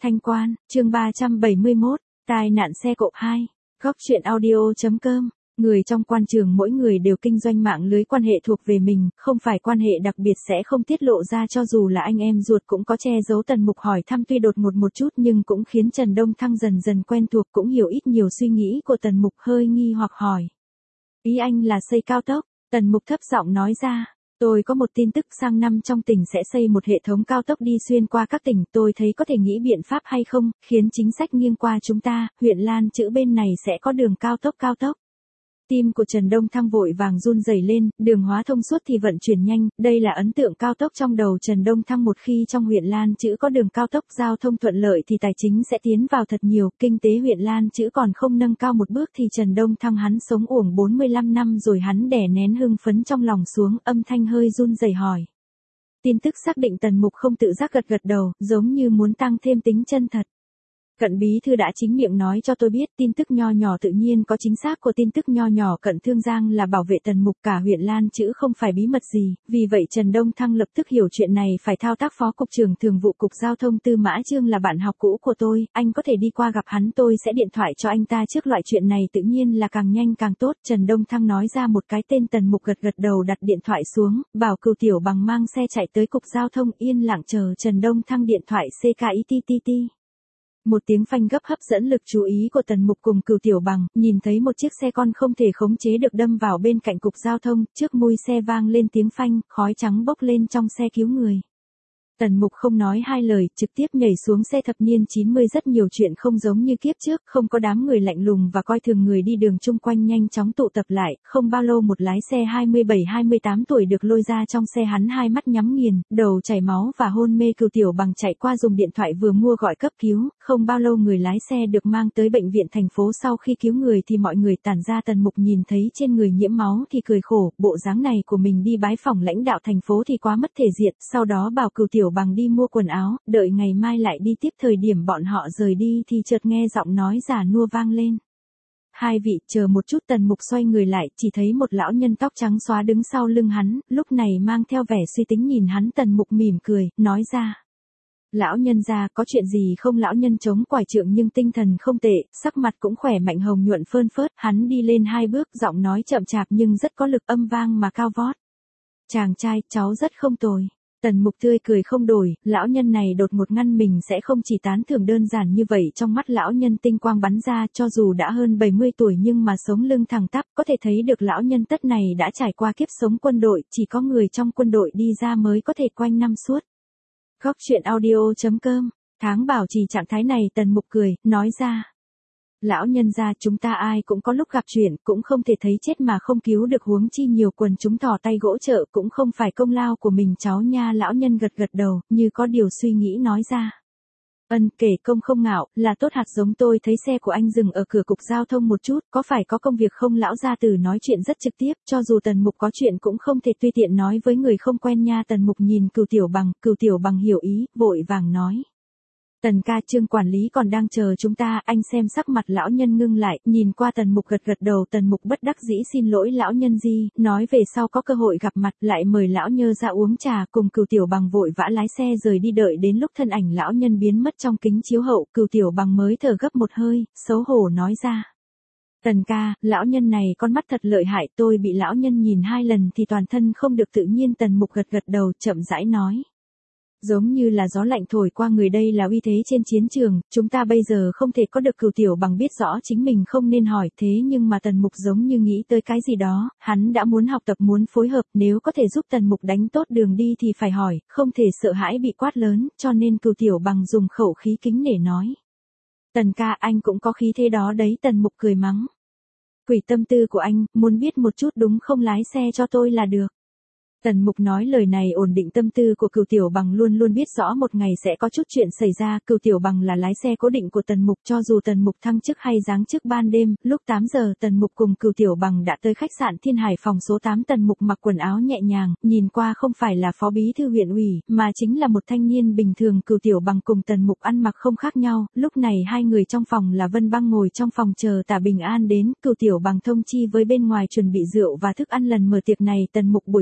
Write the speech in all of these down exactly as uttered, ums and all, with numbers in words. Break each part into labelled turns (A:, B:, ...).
A: Thanh Quan, chương ba trăm bảy mươi mốt, tai nạn xe cộ hai, góc truyện audio.com. Người trong quan trường mỗi người đều kinh doanh mạng lưới quan hệ thuộc về mình, không phải quan hệ đặc biệt sẽ không tiết lộ ra, cho dù là anh em ruột cũng có che giấu. Tần Mục hỏi thăm tuy đột ngột một chút nhưng cũng khiến Trần Đông Thăng dần dần quen thuộc, cũng hiểu ít nhiều suy nghĩ của Tần Mục, hơi nghi hoặc hỏi. Ý anh là xây cao tốc? Tần Mục thấp giọng nói ra. Tôi có một tin tức, sang năm trong tỉnh sẽ xây một hệ thống cao tốc đi xuyên qua các tỉnh, tôi thấy có thể nghĩ biện pháp hay không, khiến chính sách nghiêng qua chúng ta, huyện Lan Chữ bên này sẽ có đường cao tốc cao tốc. Tim của Trần Đông Thăng vội vàng run rẩy lên, đường hóa thông suốt thì vận chuyển nhanh, đây là ấn tượng cao tốc trong đầu Trần Đông Thăng. Một khi trong huyện Lan Chữ có đường cao tốc, giao thông thuận lợi thì tài chính sẽ tiến vào thật nhiều, kinh tế huyện Lan Chữ còn không nâng cao một bước thì Trần Đông Thăng hắn sống uổng bốn mươi lăm năm rồi. Hắn đè nén hưng phấn trong lòng xuống, âm thanh hơi run rẩy hỏi. Tin tức xác định. Tần Mục không tự giác gật gật đầu, giống như muốn tăng thêm tính chân thật. Cận bí thư đã chính miệng nói cho tôi biết, tin tức nho nhỏ tự nhiên có chính xác của tin tức nho nhỏ. Cận Thương Giang là bảo vệ Tần Mục, cả huyện Lan Chữ không phải bí mật gì, vì vậy Trần Đông Thăng lập tức hiểu chuyện này phải thao tác. Phó cục trưởng thường vụ cục giao thông Tư Mã Trương là bạn học cũ của tôi, anh có thể đi qua gặp hắn, tôi sẽ điện thoại cho anh ta trước. Loại chuyện này tự nhiên là càng nhanh càng tốt. Trần Đông Thăng nói ra một cái tên. Tần Mục gật gật đầu, đặt điện thoại xuống, bảo Cửu Tiểu Bằng mang xe chạy tới cục giao thông, yên lặng chờ Trần Đông Thăng điện thoại. xê ca i tê tê tê. Một tiếng phanh gấp hấp dẫn lực chú ý của Tần Mục cùng Cửu Tiểu Bằng, nhìn thấy một chiếc xe con không thể khống chế được đâm vào bên cạnh cục giao thông, trước mui xe vang lên tiếng phanh, khói trắng bốc lên trong xe cứu người. Tần Mục không nói hai lời, trực tiếp nhảy xuống xe. Thập niên chín mươi rất nhiều chuyện không giống như kiếp trước, không có đám người lạnh lùng và coi thường người đi đường chung quanh nhanh chóng tụ tập lại, không bao lâu một lái xe hai mươi bảy hai mươi tám tuổi được lôi ra trong xe, hắn hai mắt nhắm nghiền, đầu chảy máu và hôn mê. Cửu Tiểu Bằng chạy qua dùng điện thoại vừa mua gọi cấp cứu, không bao lâu người lái xe được mang tới bệnh viện thành phố. Sau khi cứu người thì mọi người tản ra. Tần Mục nhìn thấy trên người nhiễm máu thì cười khổ, bộ dáng này của mình đi bái phỏng lãnh đạo thành phố thì quá mất thể diện, sau đó bảo Cửu Tiểu Bằng đi mua quần áo, đợi ngày mai lại đi tiếp. Thời điểm bọn họ rời đi thì chợt nghe giọng nói già nua vang lên. Hai vị, chờ một chút. Tần Mục xoay người lại, chỉ thấy một lão nhân tóc trắng xóa đứng sau lưng hắn, lúc này mang theo vẻ suy tính nhìn hắn. Tần Mục mỉm cười, nói ra. Lão nhân gia, có chuyện gì không? Lão nhân chống quải trượng nhưng tinh thần không tệ, sắc mặt cũng khỏe mạnh hồng nhuận phơn phớt, hắn đi lên hai bước, giọng nói chậm chạp nhưng rất có lực, âm vang mà cao vót. Chàng trai, cháu rất không tồi. Tần Mục tươi cười không đổi, lão nhân này đột ngột ngăn mình sẽ không chỉ tán thưởng đơn giản như vậy. Trong mắt lão nhân tinh quang bắn ra, cho dù đã hơn bảy mươi tuổi nhưng mà sống lưng thẳng tắp, có thể thấy được lão nhân tất này đã trải qua kiếp sống quân đội, chỉ có người trong quân đội đi ra mới có thể quanh năm suốt. Góc truyện audio.com, tháng bảo trì trạng thái này. Tần Mục cười, nói ra. Lão nhân gia, chúng ta ai cũng có lúc gặp chuyện, cũng không thể thấy chết mà không cứu được, huống chi nhiều quần chúng thò tay gỗ trợ, cũng không phải công lao của mình cháu nha. Lão nhân gật gật đầu, như có điều suy nghĩ nói ra. Ân, kể công không ngạo, là tốt hạt giống. Tôi thấy xe của anh dừng ở cửa cục giao thông một chút, có phải có công việc không? Lão gia tử nói chuyện rất trực tiếp, cho dù Tần Mục có chuyện cũng không thể tùy tiện nói với người không quen nha. Tần Mục nhìn Cửu Tiểu Bằng, Cửu Tiểu Bằng hiểu ý, vội vàng nói. Tần ca, Trương quản lý còn đang chờ chúng ta, anh xem. Sắc mặt lão nhân ngưng lại, nhìn qua Tần Mục gật gật đầu. Tần Mục bất đắc dĩ xin lỗi lão nhân di, nói về sau có cơ hội gặp mặt lại mời lão nhơ ra uống trà. Cùng Cửu Tiểu Bằng vội vã lái xe rời đi. Đợi đến lúc thân ảnh lão nhân biến mất trong kính chiếu hậu, Cửu Tiểu Bằng mới thở gấp một hơi, xấu hổ nói ra. Tần ca, lão nhân này con mắt thật lợi hại, tôi bị lão nhân nhìn hai lần thì toàn thân không được tự nhiên. Tần Mục gật gật đầu, chậm rãi nói. Giống như là gió lạnh thổi qua người, đây là uy thế trên chiến trường, chúng ta bây giờ không thể có được. Cửu Tiểu Bằng biết rõ chính mình không nên hỏi, thế nhưng mà Tần Mục giống như nghĩ tới cái gì đó, hắn đã muốn học tập, muốn phối hợp, nếu có thể giúp Tần Mục đánh tốt đường đi thì phải hỏi, không thể sợ hãi bị quát lớn, cho nên Cửu Tiểu Bằng dùng khẩu khí kính nể nói. Tần ca, anh cũng có khí thế đó đấy. Tần Mục cười mắng. Quỷ tâm tư của anh, muốn biết một chút đúng không? Lái xe cho tôi là được. Tần Mục nói lời này ổn định tâm tư của Cửu Tiểu Bằng, luôn luôn biết rõ một ngày sẽ có chút chuyện xảy ra. Cửu Tiểu Bằng là lái xe cố định của Tần Mục, cho dù Tần Mục thăng chức hay giáng chức ban đêm, lúc tám giờ Tần Mục cùng Cửu Tiểu Bằng đã tới khách sạn Thiên Hải phòng số tám. Tần Mục mặc quần áo nhẹ nhàng, nhìn qua không phải là phó bí thư huyện ủy, mà chính là một thanh niên bình thường. Cửu Tiểu Bằng cùng Tần Mục ăn mặc không khác nhau, lúc này hai người trong phòng là Vân Băng ngồi trong phòng chờ Tả Bình An đến. Cửu Tiểu Bằng thông chi với bên ngoài chuẩn bị rượu và thức ăn lần mở tiệc này. Tần Mục buổi chiều đã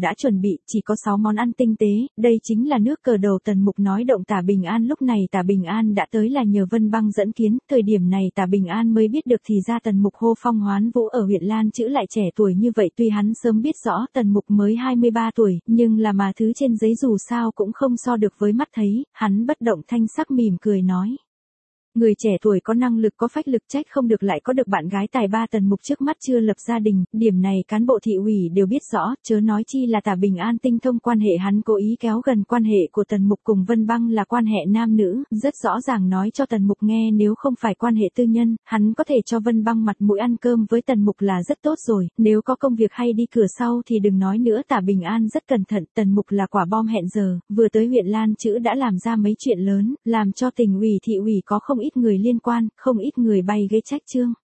A: đã chuẩn bị, chỉ có sáu món ăn tinh tế, đây chính là nước cờ đầu. Tần Mục nói động Tả Bình An. Lúc này Tả Bình An đã tới là nhờ Vân Băng dẫn kiến, thời điểm này Tả Bình An mới biết được thì ra Tần Mục hô phong hoán vũ ở huyện Lan Chữ lại trẻ tuổi như vậy. Tuy hắn sớm biết rõ Tần Mục mới hai mươi ba tuổi, nhưng là mà thứ trên giấy dù sao cũng không so được với mắt thấy, hắn bất động thanh sắc mỉm cười nói. Người trẻ tuổi có năng lực có phách lực, trách không được lại có được bạn gái tài ba. Tần Mục trước mắt chưa lập gia đình, điểm này cán bộ thị ủy đều biết rõ, chớ nói chi là Tả Bình An tinh thông quan hệ. Hắn cố ý kéo gần quan hệ của Tần Mục cùng Vân Băng là quan hệ nam nữ, rất rõ ràng nói cho Tần Mục nghe nếu không phải quan hệ tư nhân, hắn có thể cho Vân Băng mặt mũi ăn cơm với Tần Mục là rất tốt rồi, nếu có công việc hay đi cửa sau thì đừng nói nữa. Tả Bình An rất cẩn thận, Tần Mục là quả bom hẹn giờ, vừa tới huyện Lan Chữ đã làm ra mấy chuyện lớn, làm cho tỉnh ủy thị ủy có không ít người liên quan, không ít người bay ghế trách trương.